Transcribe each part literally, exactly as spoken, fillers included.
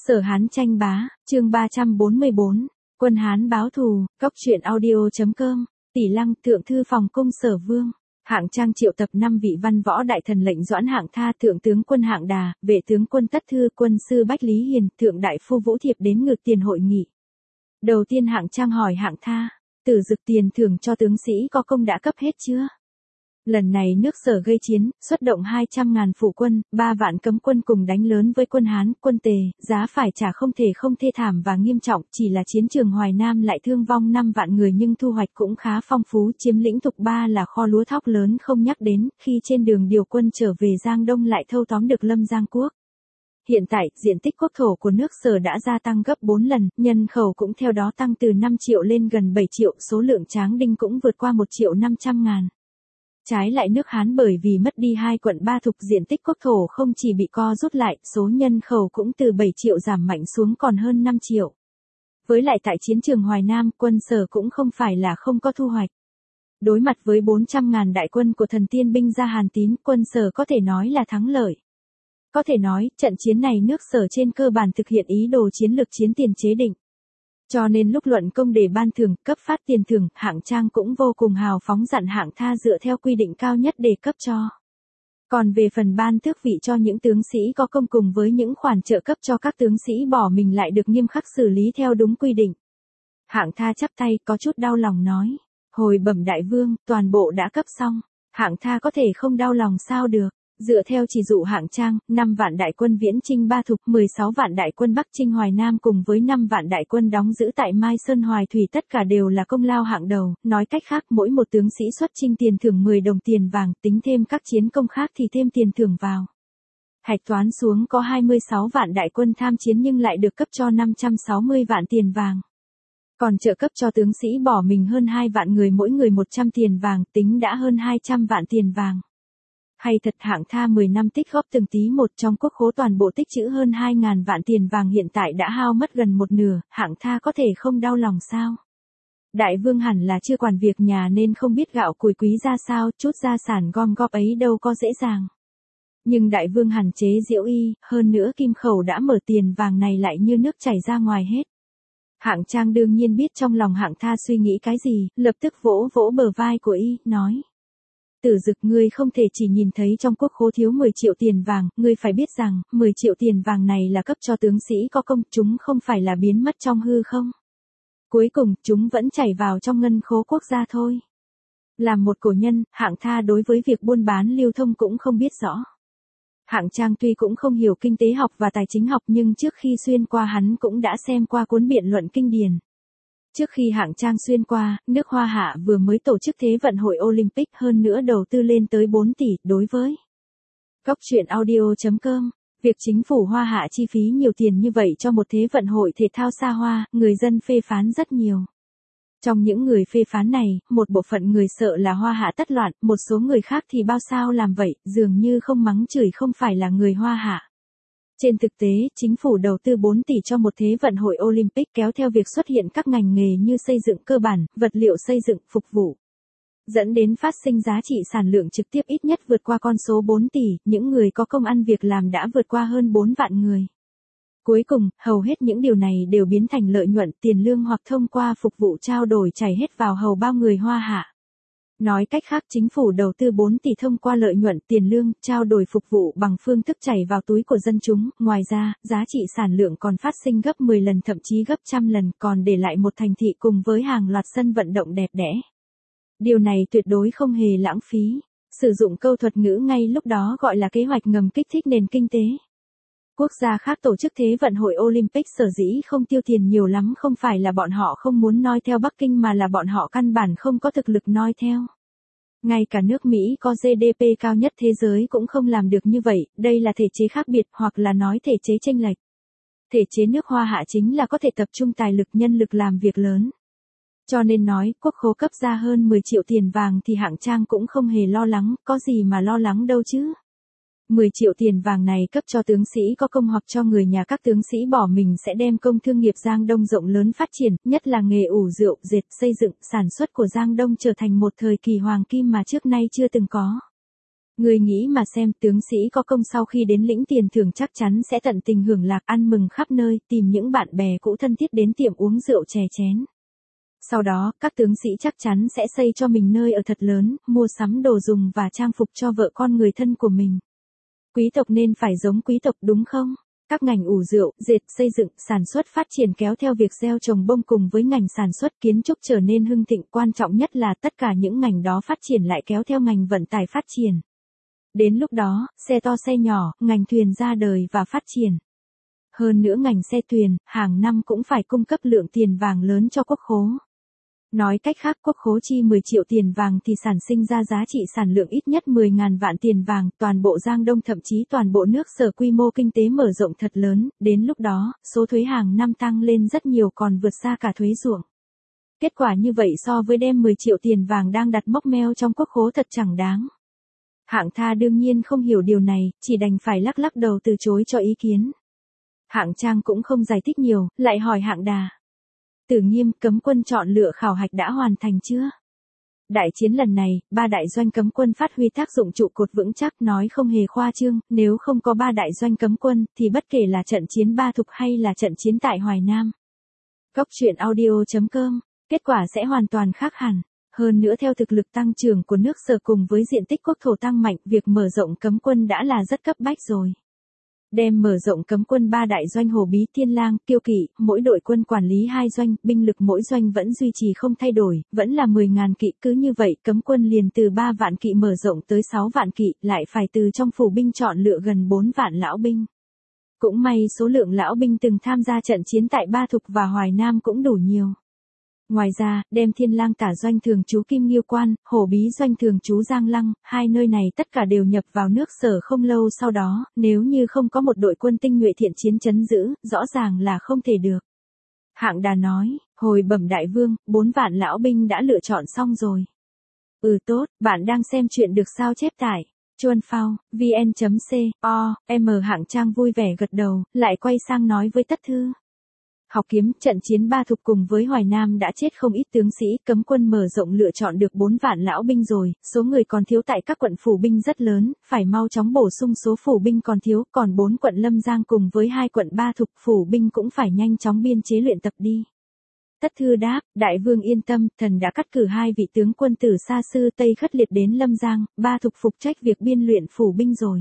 Sở Hán tranh bá, chương ba trăm bốn mươi bốn, quân Hán báo thù, cóc truyện audio.com, Tỷ Lăng thượng thư phòng cung Sở Vương. Hạng Trang triệu tập năm vị văn võ đại thần lệnh Doãn Hạng Tha, thượng tướng quân Hạng Đà, vệ tướng quân Tất Thư, quân sư Bách Lý Hiền, thượng đại phu Vũ Thiệp đến ngự tiền hội nghị. Đầu tiên Hạng Trang hỏi Hạng Tha, Tử Dực tiền thưởng cho tướng sĩ có công đã cấp hết chưa? Lần này nước Sở gây chiến, xuất động hai trăm ngàn phụ quân, ba vạn cấm quân cùng đánh lớn với quân Hán, quân Tề, giá phải trả không thể không thê thảm và nghiêm trọng, chỉ là chiến trường Hoài Nam lại thương vong năm vạn người nhưng thu hoạch cũng khá phong phú, chiếm lĩnh Thục Ba là kho lúa thóc lớn không nhắc đến, khi trên đường điều quân trở về Giang Đông lại thâu tóm được Lâm Giang Quốc. Hiện tại, diện tích quốc thổ của nước Sở đã gia tăng gấp bốn lần, nhân khẩu cũng theo đó tăng từ năm triệu lên gần bảy triệu, số lượng tráng đinh cũng vượt qua một triệu năm trăm ngàn. Trái lại nước Hán bởi vì mất đi hai quận ba thục, diện tích quốc thổ không chỉ bị co rút lại, số nhân khẩu cũng từ bảy triệu giảm mạnh xuống còn hơn năm triệu. Với lại tại chiến trường Hoài Nam, quân Sở cũng không phải là không có thu hoạch. Đối mặt với bốn trăm ngàn đại quân của thần tiên binh gia Hàn Tín, quân Sở có thể nói là thắng lợi. Có thể nói, trận chiến này nước Sở trên cơ bản thực hiện ý đồ chiến lược chiến tiền chế định. Cho nên lúc luận công để ban thưởng, cấp phát tiền thưởng, Hạng Trang cũng vô cùng hào phóng dặn Hạng Tha dựa theo quy định cao nhất để cấp cho. Còn về phần ban tước vị cho những tướng sĩ có công cùng với những khoản trợ cấp cho các tướng sĩ bỏ mình lại được nghiêm khắc xử lý theo đúng quy định. Hạng Tha chắp tay có chút đau lòng nói, hồi bẩm đại vương, toàn bộ đã cấp xong. Hạng Tha có thể không đau lòng sao được. Dựa theo chỉ dụ Hạng Trang, năm vạn đại quân viễn chinh ba thục, mười sáu vạn đại quân bắc chinh Hoài Nam cùng với năm vạn đại quân đóng giữ tại Mai Sơn Hoài Thủy tất cả đều là công lao hạng đầu, nói cách khác mỗi một tướng sĩ xuất chinh tiền thưởng mười đồng tiền vàng, tính thêm các chiến công khác thì thêm tiền thưởng vào. Hạch toán xuống có hai mươi sáu vạn đại quân tham chiến nhưng lại được cấp cho năm trăm sáu mươi vạn tiền vàng. Còn trợ cấp cho tướng sĩ bỏ mình hơn hai vạn người, mỗi người một trăm tiền vàng, tính đã hơn hai trăm vạn tiền vàng. Hay thật, Hạng Tha mười năm tích góp từng tí một, trong quốc khố toàn bộ tích trữ hơn hai ngàn vạn tiền vàng hiện tại đã hao mất gần một nửa, Hạng Tha có thể không đau lòng sao? Đại vương hẳn là chưa quản việc nhà nên không biết gạo củi quý ra sao, chút gia sản gom góp ấy đâu có dễ dàng. Nhưng đại vương hẳn chế diễu y, hơn nữa kim khẩu đã mở, tiền vàng này lại như nước chảy ra ngoài hết. Hạng Trang đương nhiên biết trong lòng Hạng Tha suy nghĩ cái gì, lập tức vỗ vỗ bờ vai của y, nói. Tử Dực, ngươi không thể chỉ nhìn thấy trong quốc khố thiếu mười triệu tiền vàng, ngươi phải biết rằng, mười triệu tiền vàng này là cấp cho tướng sĩ có công, chúng không phải là biến mất trong hư không. Cuối cùng, chúng vẫn chảy vào trong ngân khố quốc gia thôi. Làm một cổ nhân, Hạng Tha đối với việc buôn bán lưu thông cũng không biết rõ. Hạng Trang tuy cũng không hiểu kinh tế học và tài chính học nhưng trước khi xuyên qua hắn cũng đã xem qua cuốn biện luận kinh điển. Trước khi Hạng Trang xuyên qua, nước Hoa Hạ vừa mới tổ chức Thế vận hội Olympic, hơn nữa đầu tư lên tới bốn tỷ, đối với cóc truyện audio.com, việc chính phủ Hoa Hạ chi phí nhiều tiền như vậy cho một Thế vận hội thể thao xa hoa, người dân phê phán rất nhiều. Trong những người phê phán này, một bộ phận người sợ là Hoa Hạ tất loạn, một số người khác thì bao sao làm vậy, dường như không mắng chửi không phải là người Hoa Hạ. Trên thực tế, chính phủ đầu tư bốn tỷ cho một Thế vận hội Olympic kéo theo việc xuất hiện các ngành nghề như xây dựng cơ bản, vật liệu xây dựng, phục vụ. Dẫn đến phát sinh giá trị sản lượng trực tiếp ít nhất vượt qua con số bốn tỷ, những người có công ăn việc làm đã vượt qua hơn bốn vạn người. Cuối cùng, hầu hết những điều này đều biến thành lợi nhuận, tiền lương hoặc thông qua phục vụ trao đổi chảy hết vào hầu bao người Hoa Hạ. Nói cách khác, chính phủ đầu tư bốn tỷ thông qua lợi nhuận, tiền lương, trao đổi phục vụ bằng phương thức chảy vào túi của dân chúng. Ngoài ra, giá trị sản lượng còn phát sinh gấp mười lần thậm chí gấp trăm lần, còn để lại một thành thị cùng với hàng loạt sân vận động đẹp đẽ. Điều này tuyệt đối không hề lãng phí. Sử dụng câu thuật ngữ ngay lúc đó gọi là kế hoạch ngầm kích thích nền kinh tế. Quốc gia khác tổ chức Thế vận hội Olympic sở dĩ không tiêu tiền nhiều lắm không phải là bọn họ không muốn noi theo Bắc Kinh mà là bọn họ căn bản không có thực lực noi theo. Ngay cả nước Mỹ có giê đê pê cao nhất thế giới cũng không làm được như vậy, đây là thể chế khác biệt hoặc là nói thể chế chênh lệch. Thể chế nước Hoa Hạ chính là có thể tập trung tài lực nhân lực làm việc lớn. Cho nên nói, quốc khố cấp ra hơn mười triệu tiền vàng thì Hạng Trang cũng không hề lo lắng, có gì mà lo lắng đâu chứ. mười triệu tiền vàng này cấp cho tướng sĩ có công hoặc cho người nhà các tướng sĩ bỏ mình sẽ đem công thương nghiệp Giang Đông rộng lớn phát triển, nhất là nghề ủ rượu, dệt, xây dựng, sản xuất của Giang Đông trở thành một thời kỳ hoàng kim mà trước nay chưa từng có. Ngươi nghĩ mà xem, tướng sĩ có công sau khi đến lĩnh tiền thưởng chắc chắn sẽ tận tình hưởng lạc, ăn mừng khắp nơi, tìm những bạn bè cũ thân thiết đến tiệm uống rượu chè chén. Sau đó, các tướng sĩ chắc chắn sẽ xây cho mình nơi ở thật lớn, mua sắm đồ dùng và trang phục cho vợ con người thân của mình. Quý tộc nên phải giống quý tộc đúng không? Các ngành ủ rượu, dệt, xây dựng, sản xuất phát triển kéo theo việc gieo trồng bông cùng với ngành sản xuất kiến trúc trở nên hưng thịnh, quan trọng nhất là tất cả những ngành đó phát triển lại kéo theo ngành vận tải phát triển. Đến lúc đó, xe to xe nhỏ, ngành thuyền ra đời và phát triển. Hơn nữa ngành xe thuyền, hàng năm cũng phải cung cấp lượng tiền vàng lớn cho quốc khố. Nói cách khác, quốc khố chi mười triệu tiền vàng thì sản sinh ra giá trị sản lượng ít nhất mười nghìn vạn tiền vàng, toàn bộ Giang Đông thậm chí toàn bộ nước Sở quy mô kinh tế mở rộng thật lớn, đến lúc đó, số thuế hàng năm tăng lên rất nhiều còn vượt xa cả thuế ruộng. Kết quả như vậy so với đem mười triệu tiền vàng đang đặt móc meo trong quốc khố thật chẳng đáng. Hạng Tha đương nhiên không hiểu điều này, chỉ đành phải lắc lắc đầu từ chối cho ý kiến. Hạng Trang cũng không giải thích nhiều, lại hỏi Hạng Đà. Tử Nghiêm, cấm quân chọn lựa khảo hạch đã hoàn thành chưa? Đại chiến lần này, ba đại doanh cấm quân phát huy tác dụng trụ cột vững chắc, nói không hề khoa trương, nếu không có ba đại doanh cấm quân, thì bất kể là trận chiến Ba Thục hay là trận chiến tại Hoài Nam. Cốc truyện audio chấm com, kết quả sẽ hoàn toàn khác hẳn. Hơn nữa theo thực lực tăng trưởng của nước Sở cùng với diện tích quốc thổ tăng mạnh, việc mở rộng cấm quân đã là rất cấp bách rồi. Đem mở rộng cấm quân ba đại doanh Hổ Bí, Thiên Lang, Kiêu Kỵ, mỗi đội quân quản lý hai doanh, binh lực mỗi doanh vẫn duy trì không thay đổi, vẫn là mười nghìn kỵ, cứ như vậy cấm quân liền từ ba vạn kỵ mở rộng tới sáu vạn kỵ, lại phải từ trong phủ binh chọn lựa gần bốn vạn lão binh. Cũng may số lượng lão binh từng tham gia trận chiến tại Ba Thục và Hoài Nam cũng đủ nhiều. Ngoài ra, đem Thiên Lang tả doanh thường trú Kim Nghiêu Quan, Hổ Bí doanh thường trú Giang Lăng, hai nơi này tất cả đều nhập vào nước Sở không lâu sau đó, nếu như không có một đội quân tinh nhuệ thiện chiến trấn giữ, rõ ràng là không thể được. Hạng Đà nói, hồi bẩm đại vương, bốn vạn lão binh đã lựa chọn xong rồi. Ừ tốt, bạn đang xem chuyện được sao chép tải. Chuan Phao, vn chấm co, m Hạng Trang vui vẻ gật đầu, lại quay sang nói với Tất Thư. Học Kiếm, trận chiến Ba Thục cùng với Hoài Nam đã chết không ít tướng sĩ, cấm quân mở rộng lựa chọn được bốn vạn lão binh rồi, số người còn thiếu tại các quận phủ binh rất lớn, phải mau chóng bổ sung số phủ binh còn thiếu, còn bốn quận Lâm Giang cùng với hai quận Ba Thục phủ binh cũng phải nhanh chóng biên chế luyện tập đi. Tất Thư đáp, đại vương yên tâm, thần đã cắt cử hai vị tướng quân từ xa xưa Tây Khất Liệt đến Lâm Giang, Ba Thục phục trách việc biên luyện phủ binh rồi.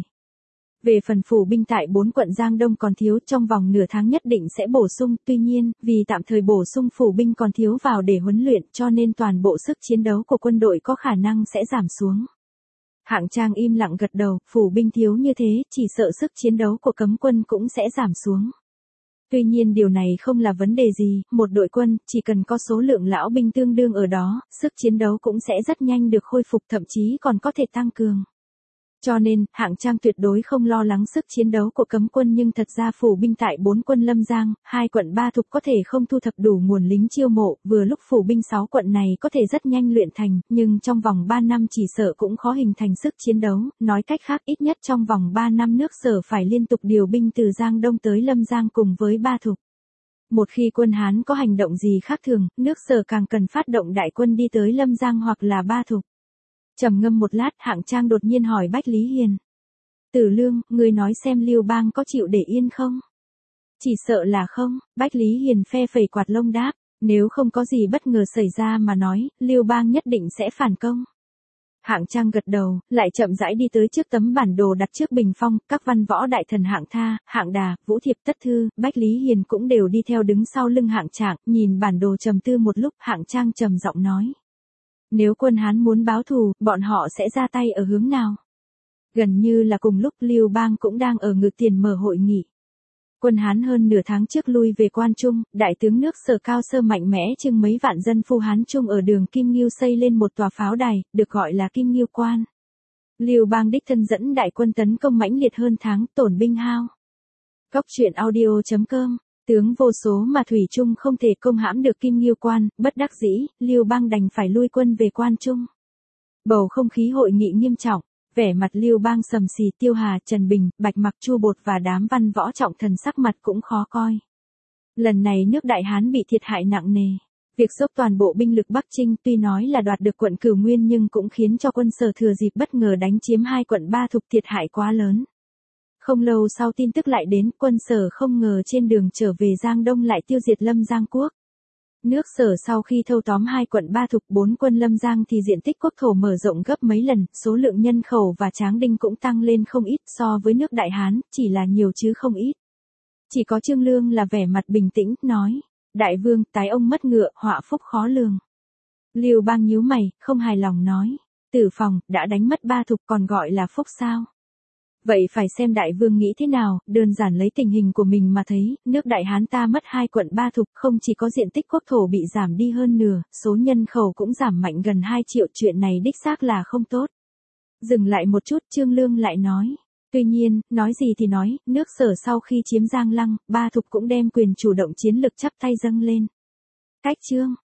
Về phần phủ binh tại bốn quận Giang Đông còn thiếu, trong vòng nửa tháng nhất định sẽ bổ sung, tuy nhiên, vì tạm thời bổ sung phủ binh còn thiếu vào để huấn luyện cho nên toàn bộ sức chiến đấu của quân đội có khả năng sẽ giảm xuống. Hạng Trang im lặng gật đầu, phủ binh thiếu như thế, chỉ sợ sức chiến đấu của cấm quân cũng sẽ giảm xuống. Tuy nhiên điều này không là vấn đề gì, một đội quân, chỉ cần có số lượng lão binh tương đương ở đó, sức chiến đấu cũng sẽ rất nhanh được khôi phục, thậm chí còn có thể tăng cường. Cho nên, Hạng Trang tuyệt đối không lo lắng sức chiến đấu của cấm quân, nhưng thật ra phủ binh tại bốn quân Lâm Giang, hai quận Ba Thục có thể không thu thập đủ nguồn lính chiêu mộ, vừa lúc phủ binh sáu quận này có thể rất nhanh luyện thành, nhưng trong vòng ba năm chỉ sợ cũng khó hình thành sức chiến đấu, nói cách khác ít nhất trong vòng ba năm nước Sở phải liên tục điều binh từ Giang Đông tới Lâm Giang cùng với Ba Thục. Một khi quân Hán có hành động gì khác thường, nước Sở càng cần phát động đại quân đi tới Lâm Giang hoặc là Ba Thục. Trầm ngâm một lát, Hạng Trang đột nhiên hỏi Bách Lý Hiền. Tử Lương, ngươi nói xem Lưu Bang có chịu để yên không? Chỉ sợ là không, Bách Lý Hiền phe phẩy quạt lông đáp, nếu không có gì bất ngờ xảy ra mà nói, Lưu Bang nhất định sẽ phản công. Hạng Trang gật đầu, lại chậm rãi đi tới trước tấm bản đồ đặt trước bình phong, các văn võ đại thần Hạng Tha, Hạng Đà, Vũ Thiệp, Tất Thư, Bách Lý Hiền cũng đều đi theo đứng sau lưng Hạng Trang, nhìn bản đồ trầm tư một lúc, Hạng Trang trầm giọng nói. Nếu quân Hán muốn báo thù, bọn họ sẽ ra tay ở hướng nào? Gần như là cùng lúc Lưu Bang cũng đang ở Ngự Tiền mở hội nghị. Quân Hán hơn nửa tháng trước lui về Quan Trung, đại tướng nước Sở Cao Sơ mạnh mẽ trưng mấy vạn dân phu Hán Trung ở đường Kim Nghiêu xây lên một tòa pháo đài, được gọi là Kim Nghiêu Quan. Lưu Bang đích thân dẫn đại quân tấn công mãnh liệt hơn tháng, tổn binh hao. Cốc truyện audio chấm com, tướng vô số mà thủy chung không thể công hãm được Kim Nghiêu Quan, bất đắc dĩ, Lưu Bang đành phải lui quân về Quan Trung. Bầu không khí hội nghị nghiêm trọng, vẻ mặt Lưu Bang sầm xì, Tiêu Hà, Trần Bình, Bạch Mặc, Chu Bột và đám văn võ trọng thần sắc mặt cũng khó coi. Lần này nước Đại Hán bị thiệt hại nặng nề. Việc dốc toàn bộ binh lực Bắc Chinh tuy nói là đoạt được quận Cửu Nguyên nhưng cũng khiến cho quân Sở thừa dịp bất ngờ đánh chiếm hai quận Ba Thục thiệt hại quá lớn. Không lâu sau tin tức lại đến, quân Sở không ngờ trên đường trở về Giang Đông lại tiêu diệt Lâm Giang quốc. Nước Sở sau khi thâu tóm hai quận Ba Thục bốn quân Lâm Giang thì diện tích quốc thổ mở rộng gấp mấy lần, số lượng nhân khẩu và tráng đinh cũng tăng lên không ít so với nước Đại Hán, chỉ là nhiều chứ không ít. Chỉ có Trương Lương là vẻ mặt bình tĩnh, nói, đại vương, tái ông mất ngựa, họa phúc khó lường. Lưu Bang nhíu mày, không hài lòng nói, Tử Phòng, đã đánh mất Ba Thục còn gọi là phúc sao? Vậy phải xem đại vương nghĩ thế nào, đơn giản lấy tình hình của mình mà thấy, nước Đại Hán ta mất hai quận Ba Thục, không chỉ có diện tích quốc thổ bị giảm đi hơn nửa, số nhân khẩu cũng giảm mạnh gần hai triệu, chuyện này đích xác là không tốt. Dừng lại một chút, Trương Lương lại nói. Tuy nhiên, nói gì thì nói, nước Sở sau khi chiếm Giang Lăng, Ba Thục cũng đem quyền chủ động chiến lực chắp tay dâng lên. Cách chương